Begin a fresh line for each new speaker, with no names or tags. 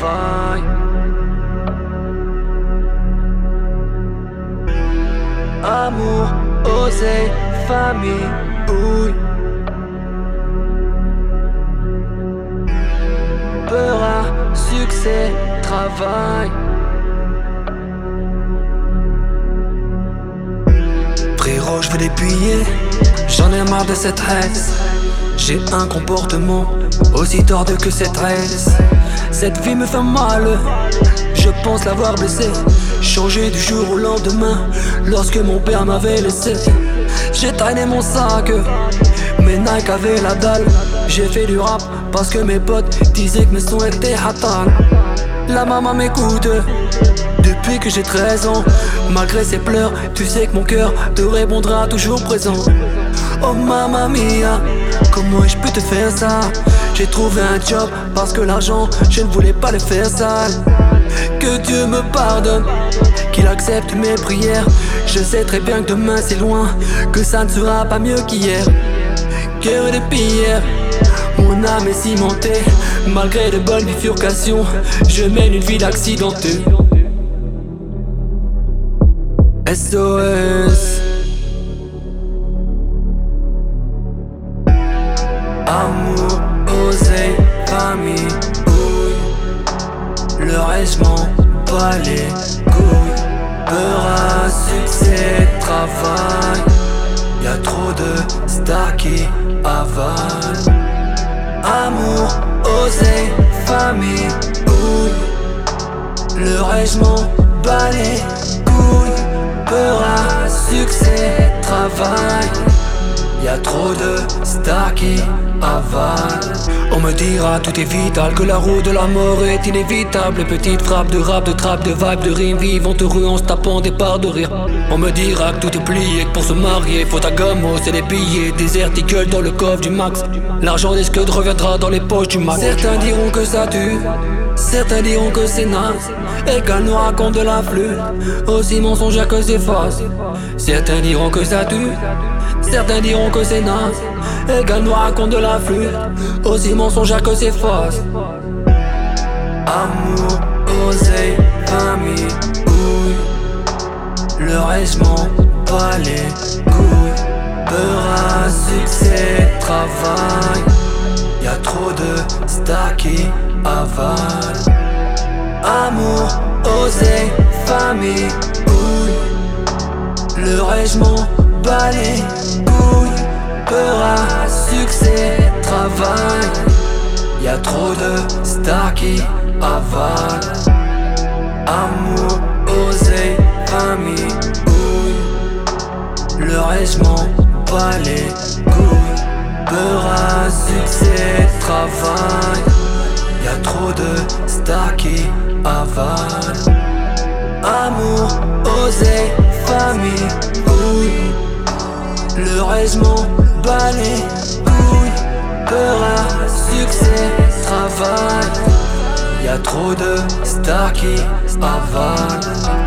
travail. Amour, oseille, famille, ouille. Peur à succès, travail. Frérot, je veux des billets, j'en ai marre de cette haisse. J'ai un comportement aussi tordu que cette haisse. Cette vie me fait mal, je pense l'avoir blessé. Changé du jour au lendemain, lorsque mon père m'avait laissé. J'ai traîné mon sac, mes Nike avaient la dalle. J'ai fait du rap parce que mes potes disaient que mes sons étaient hatal. La maman m'écoute depuis que j'ai 13 ans. Malgré ses pleurs, tu sais que mon cœur te répondra toujours présent. Oh mamma mia, comment ai-je pu te faire ça? J'ai trouvé un job parce que l'argent, je ne voulais pas le faire sale. Que Dieu me pardonne, qu'il accepte mes prières. Je sais très bien que demain c'est loin, que ça ne sera pas mieux qu'hier. Cœur de pierre, mon âme est cimentée. Malgré de bonnes bifurcations, je mène une vie d'accidenté. SOS. Amour, oseille, famille, ouille. Le reste je m'en bats les couilles. Peur à succès, travail. Y'a trop de stars qui avalent. Amour, oseille, famille, ouille. Le reste je m'en bats les couilles. Peur à succès, travail. Y'a trop de stars qui avalent. On me dira tout est vital, que la roue de la mort est inévitable. Les petites frappes de rap, de trap, de vibe, de rimes vivantes heureux en se tapant des parts de rire. On me dira que tout est plié, que pour se marier faut ta gomme, c'est des billets, des articles dans le coffre du max. L'argent des scuds reviendra dans les poches du max. Certains diront que ça tue, certains diront que c'est naze, et qu'elle nous raconte de la flûte, aussi mensongère que c'est face. Certains diront que ça tue, certains diront que c'est naze, et qu'elle nous raconte de la flûte, aussi mensongère que c'est face. Amour, oseille, famille, ouille. Le reste je m'en bats les couilles. Peur à succès, travail. Y'a trop de stars qui avalent. Amour, oseille, famille, ouille. Le reste je m'en bats les couilles. Peur à succès, travail. Y'a trop de stars qui avalent. Amour, oseille, famille, ouille. Le reste je m'en bats les couilles. Peur à succès, travail. Y'a trop de stars qui avalent. Amour, oseille, famille, ouille. Le reste je m'en bats les couilles. Peur à succès, travail. Y'a trop de stars qui avalent.